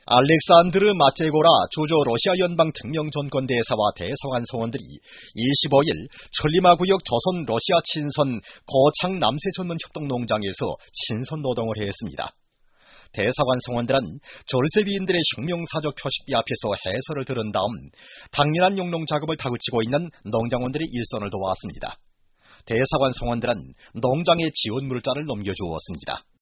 알렉산드르 마체고라 주조 러시아 연방 특명 전권대사와 대사관 성원들이 25일 천리마구역 조선 러시아 친선 거창 남세 전문 협동농장에서 친선 노동을 했습니다. 대사관 성원들은 절세비인들의 혁명사적 표식비 앞에서 해설을 들은 다음 당연한 용농 작업을 다그치고 있는 농장원들의 일선을 도왔습니다. 대사관 성원들은 농장에 지원 물자를 넘겨주었습니다.